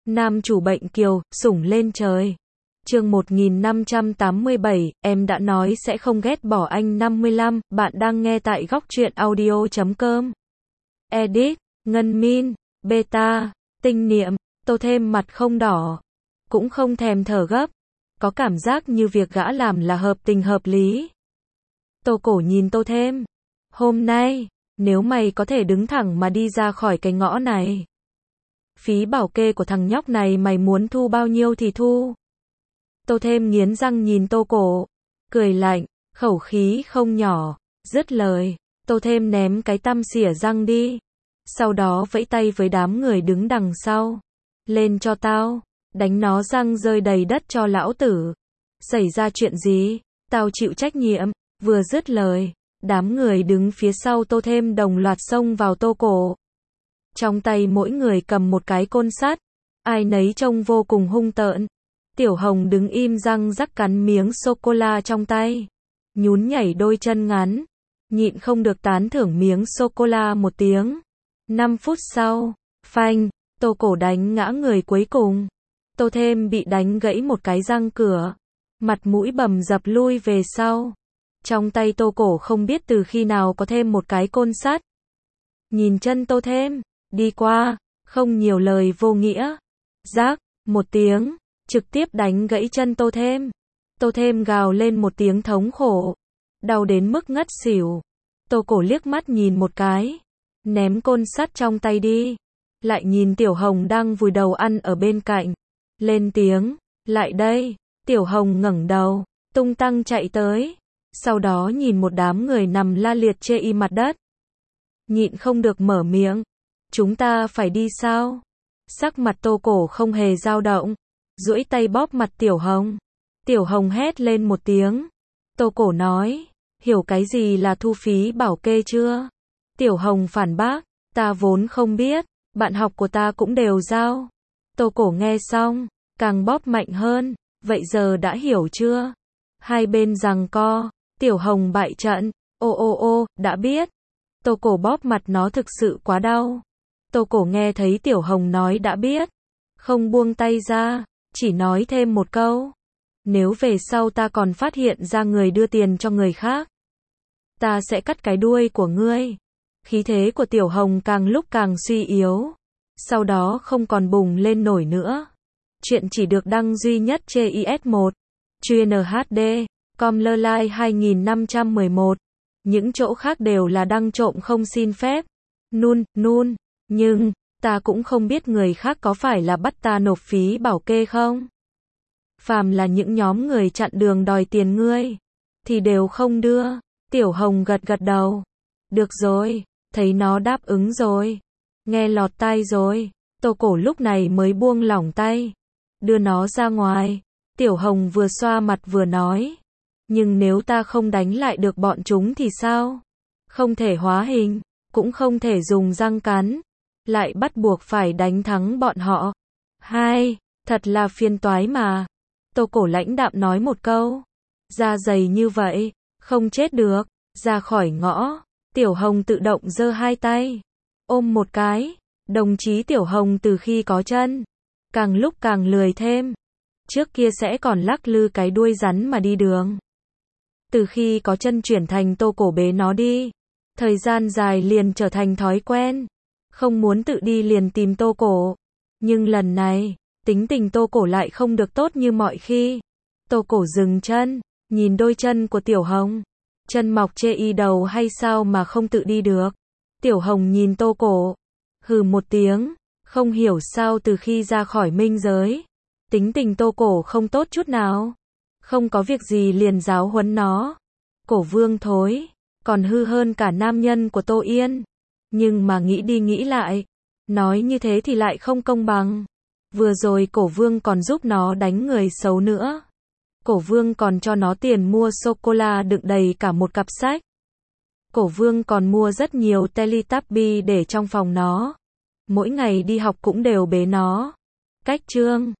Nam chủ bệnh kiều, sủng lên trời. Chương 1587, em đã nói sẽ không ghét bỏ anh 55, bạn đang nghe tại góc truyện audio.com. Edit, Ngân Min, Beta, Tinh Niệm, Tô Thêm mặt không đỏ, cũng không thèm thở gấp, có cảm giác như việc gã làm là hợp tình hợp lý. Tô Cổ nhìn Tô Thêm, hôm nay, nếu mày có thể đứng thẳng mà đi ra khỏi cái ngõ này, phí bảo kê của thằng nhóc này mày muốn thu bao nhiêu thì thu. Tô Thêm nghiến răng nhìn Tô Cổ, cười lạnh, khẩu khí không nhỏ, dứt lời, Tô Thêm ném cái tăm xỉa răng đi, sau đó vẫy tay với đám người đứng đằng sau, lên cho tao, đánh nó răng rơi đầy đất cho lão tử. Xảy ra chuyện gì, tao chịu trách nhiệm. Vừa dứt lời, đám người đứng phía sau Tô Thêm đồng loạt xông vào Tô Cổ. Trong tay mỗi người cầm một cái côn sắt, ai nấy trông vô cùng hung tợn. Tiểu Hồng đứng im răng rắc cắn miếng sô-cô-la trong tay, nhún nhảy đôi chân ngắn, nhịn không được tán thưởng miếng sô-cô-la một tiếng. 5 phút sau, phanh, Tô Cổ đánh ngã người cuối cùng. Tô Thêm bị đánh gãy một cái răng cửa, mặt mũi bầm dập lui về sau. Trong tay Tô Cổ không biết từ khi nào có thêm một cái côn sắt. Nhìn chân Tô Thêm, đi qua, không nhiều lời vô nghĩa. Rác, một tiếng, trực tiếp đánh gãy chân Tô Thêm. Tô Thêm gào lên một tiếng thống khổ, đau đến mức ngất xỉu. Tô Cổ liếc mắt nhìn một cái, ném côn sắt trong tay đi. Lại nhìn Tiểu Hồng đang vùi đầu ăn ở bên cạnh, lên tiếng, lại đây. Tiểu Hồng ngẩng đầu, tung tăng chạy tới. Sau đó nhìn một đám người nằm la liệt chê y mặt đất, nhịn không được mở miệng, chúng ta phải đi sao? Sắc mặt Tô Cổ không hề dao động, duỗi tay bóp mặt Tiểu Hồng. Tiểu Hồng hét lên một tiếng. Tô Cổ nói, hiểu cái gì là thu phí bảo kê chưa? Tiểu Hồng phản bác, ta vốn không biết, bạn học của ta cũng đều giao. Tô Cổ nghe xong, càng bóp mạnh hơn, vậy giờ đã hiểu chưa? Hai bên giằng co, Tiểu Hồng bại trận, ô, đã biết. Tô Cổ bóp mặt nó thực sự quá đau. Tô Cổ nghe thấy Tiểu Hồng nói đã biết, không buông tay ra, chỉ nói thêm một câu. Nếu về sau ta còn phát hiện ra người đưa tiền cho người khác, ta sẽ cắt cái đuôi của ngươi. Khí thế của Tiểu Hồng càng lúc càng suy yếu, sau đó không còn bùng lên nổi nữa. Chuyện chỉ được đăng duy nhất trên IS1, chuyên HD, com.ly 2511. Những chỗ khác đều là đăng trộm không xin phép. Nun, nhưng, ta cũng không biết người khác có phải là bắt ta nộp phí bảo kê không? Phàm là những nhóm người chặn đường đòi tiền ngươi, thì đều không đưa. Tiểu Hồng gật gật đầu. Được rồi, thấy nó đáp ứng rồi. Nghe lọt tai rồi. Tô Cổ lúc này mới buông lỏng tay, đưa nó ra ngoài. Tiểu Hồng vừa xoa mặt vừa nói, nhưng nếu ta không đánh lại được bọn chúng thì sao? Không thể hóa hình, cũng không thể dùng răng cắn, lại bắt buộc phải đánh thắng bọn họ. Thật là phiền toái mà. Tô Cổ lãnh đạm nói một câu, da dày như vậy, không chết được. Ra khỏi ngõ, Tiểu Hồng tự động giơ hai tay, ôm một cái. Đồng chí Tiểu Hồng từ khi có chân, càng lúc càng lười thêm. Trước kia sẽ còn lắc lư cái đuôi rắn mà đi đường. Từ khi có chân chuyển thành Tô Cổ bế nó đi. Thời gian dài liền trở thành thói quen. Không muốn tự đi liền tìm Tô Cổ. Nhưng lần này, tính tình Tô Cổ lại không được tốt như mọi khi. Tô Cổ dừng chân, nhìn đôi chân của Tiểu Hồng. Chân mọc chê y đầu hay sao mà không tự đi được? Tiểu Hồng nhìn Tô Cổ, hừ một tiếng, không hiểu sao từ khi ra khỏi minh giới, tính tình Tô Cổ không tốt chút nào. Không có việc gì liền giáo huấn nó. Cổ Vương thối, còn hư hơn cả nam nhân của Tô Yên. Nhưng mà nghĩ đi nghĩ lại, nói như thế thì lại không công bằng. Vừa rồi Cổ Vương còn giúp nó đánh người xấu nữa. Cổ Vương còn cho nó tiền mua sô-cô-la đựng đầy cả một cặp sách. Cổ Vương còn mua rất nhiều Teletubby để trong phòng nó. Mỗi ngày đi học cũng đều bế nó. Cách chương